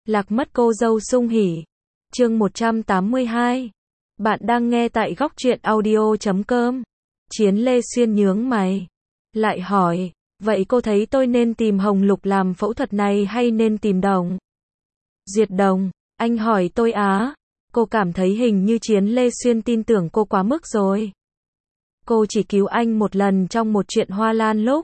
Lạc mất cô dâu sung hỉ. Chương 182. Bạn đang nghe tại góc truyện audio.com. Chiến Lê Xuyên nhướng mày. Lại hỏi, vậy cô thấy tôi nên tìm Hồng Lục làm phẫu thuật này hay nên tìm Đồng Duyệt Đồng? Anh hỏi tôi á. Cô cảm thấy hình như Chiến Lê Xuyên tin tưởng cô quá mức rồi. Cô chỉ cứu anh một lần trong một chuyện Hoa Lan lúc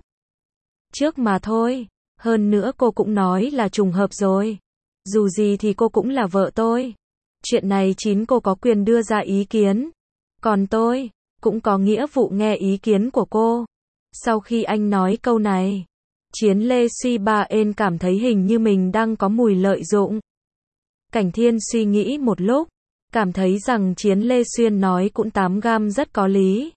trước mà thôi. Hơn nữa cô cũng nói là trùng hợp rồi. Dù gì thì cô cũng là vợ tôi. Chuyện này cô có quyền đưa ra ý kiến. Còn tôi cũng có nghĩa vụ nghe ý kiến của cô. Sau khi anh nói câu này, Chiến Lê Suy Ba Ên cảm thấy hình như mình đang có mùi lợi dụng. Cảnh Thiên suy nghĩ một lúc, cảm thấy rằng Chiến Lê Xuyên nói cũng 8 gam rất có lý.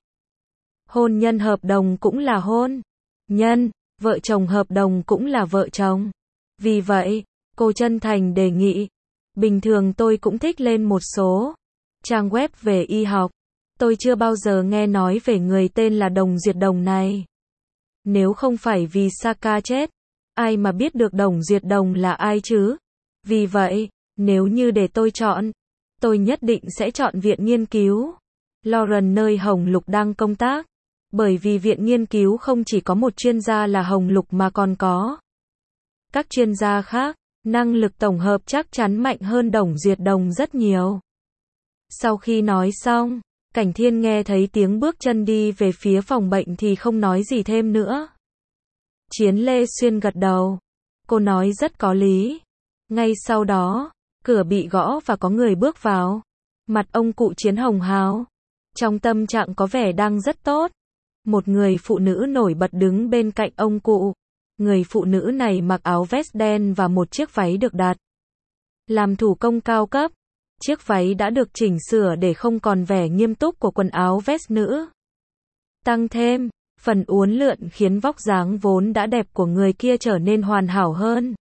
Hôn nhân hợp đồng cũng là hôn nhân, vợ chồng hợp đồng cũng là vợ chồng. Vì vậy, cô chân thành đề nghị. Bình thường tôi cũng thích lên một số trang web về y học. Tôi chưa bao giờ nghe nói về người tên là Đồng Duyệt Đồng này. Nếu không phải vì Saka chết, ai mà biết được Đồng Duyệt Đồng là ai chứ? Vì vậy, nếu như để tôi chọn, tôi nhất định sẽ chọn Viện Nghiên cứu Lauren nơi Hồng Lục đang công tác. Bởi vì Viện Nghiên cứu không chỉ có một chuyên gia là Hồng Lục mà còn có các chuyên gia khác, năng lực tổng hợp chắc chắn mạnh hơn Đồng Duyệt Đồng rất nhiều. Sau khi nói xong, Cảnh Thiên nghe thấy tiếng bước chân đi về phía phòng bệnh thì không nói gì thêm nữa. Chiến Lê Xuyên gật đầu. Cô nói rất có lý. Ngay sau đó, cửa bị gõ và có người bước vào. Mặt ông cụ Chiến hồng hào. Trong tâm trạng có vẻ đang rất tốt. Một người phụ nữ nổi bật đứng bên cạnh ông cụ. Người phụ nữ này mặc áo vest đen và một chiếc váy được đặt làm thủ công cao cấp. Chiếc váy đã được chỉnh sửa để không còn vẻ nghiêm túc của quần áo vest nữ. Tăng thêm, phần uốn lượn khiến vóc dáng vốn đã đẹp của người kia trở nên hoàn hảo hơn.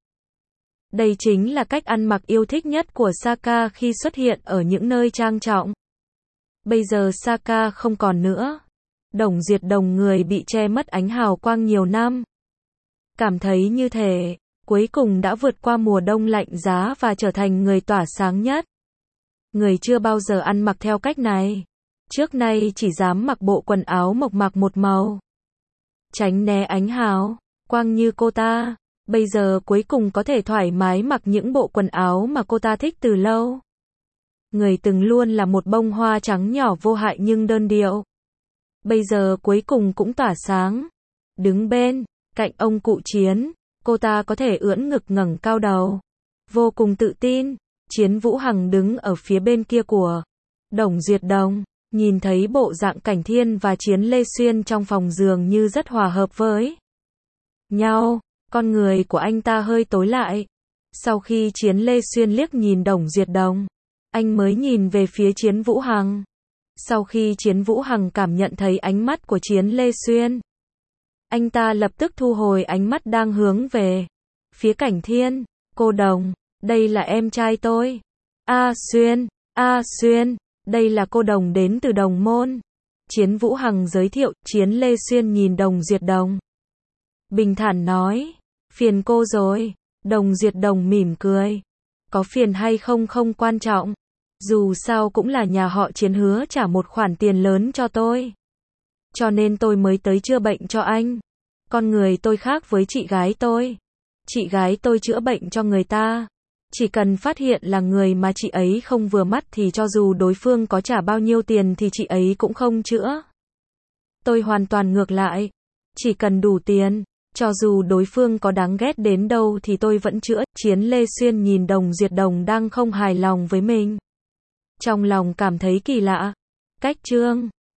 Đây chính là cách ăn mặc yêu thích nhất của Saka khi xuất hiện ở những nơi trang trọng. Bây giờ Saka không còn nữa. Đồng Duyệt Đồng người bị che mất ánh hào quang nhiều năm. Cảm thấy như thể, cuối cùng đã vượt qua mùa đông lạnh giá và trở thành người tỏa sáng nhất. Người chưa bao giờ ăn mặc theo cách này. Trước nay chỉ dám mặc bộ quần áo mộc mạc một màu. Tránh né ánh hào quang như cô ta. Bây giờ cuối cùng có thể thoải mái mặc những bộ quần áo mà cô ta thích từ lâu. Người từng luôn là một bông hoa trắng nhỏ vô hại nhưng đơn điệu. Bây giờ cuối cùng cũng tỏa sáng. Đứng bên cạnh ông cụ Chiến, cô ta có thể ưỡn ngực ngẩng cao đầu. Vô cùng tự tin. Chiến Vũ Hằng đứng ở phía bên kia của Đồng Duyệt Đồng, nhìn thấy bộ dạng Cảnh Thiên và Chiến Lê Xuyên trong phòng dường như rất hòa hợp với nhau. Con người của anh ta hơi tối lại. Sau khi Chiến Lê Xuyên liếc nhìn Đồng Duyệt Đồng, anh mới nhìn về phía Chiến Vũ Hằng. Sau khi Chiến Vũ Hằng cảm nhận thấy ánh mắt của Chiến Lê Xuyên, anh ta lập tức thu hồi ánh mắt đang hướng về phía Cảnh Thiên. Cô Đồng, đây là em trai tôi. Xuyên, đây là cô Đồng đến từ Đồng Môn. Chiến Vũ Hằng giới thiệu. Chiến Lê Xuyên nhìn Đồng Duyệt Đồng, bình thản nói, phiền cô rồi. Đồng Duyệt Đồng mỉm cười. Có phiền hay không không quan trọng. Dù sao cũng là nhà họ Chiến hứa trả một khoản tiền lớn cho tôi. Cho nên tôi mới tới chữa bệnh cho anh. Con người tôi khác với chị gái tôi. Chị gái tôi chữa bệnh cho người ta. Chỉ cần phát hiện là người mà chị ấy không vừa mắt thì cho dù đối phương có trả bao nhiêu tiền thì chị ấy cũng không chữa. Tôi hoàn toàn ngược lại. Chỉ cần đủ tiền, cho dù đối phương có đáng ghét đến đâu thì tôi vẫn chữa. Chiến Lê Xuyên nhìn Đồng Duyệt Đồng đang không hài lòng với mình. Trong lòng cảm thấy kỳ lạ. Cách Trương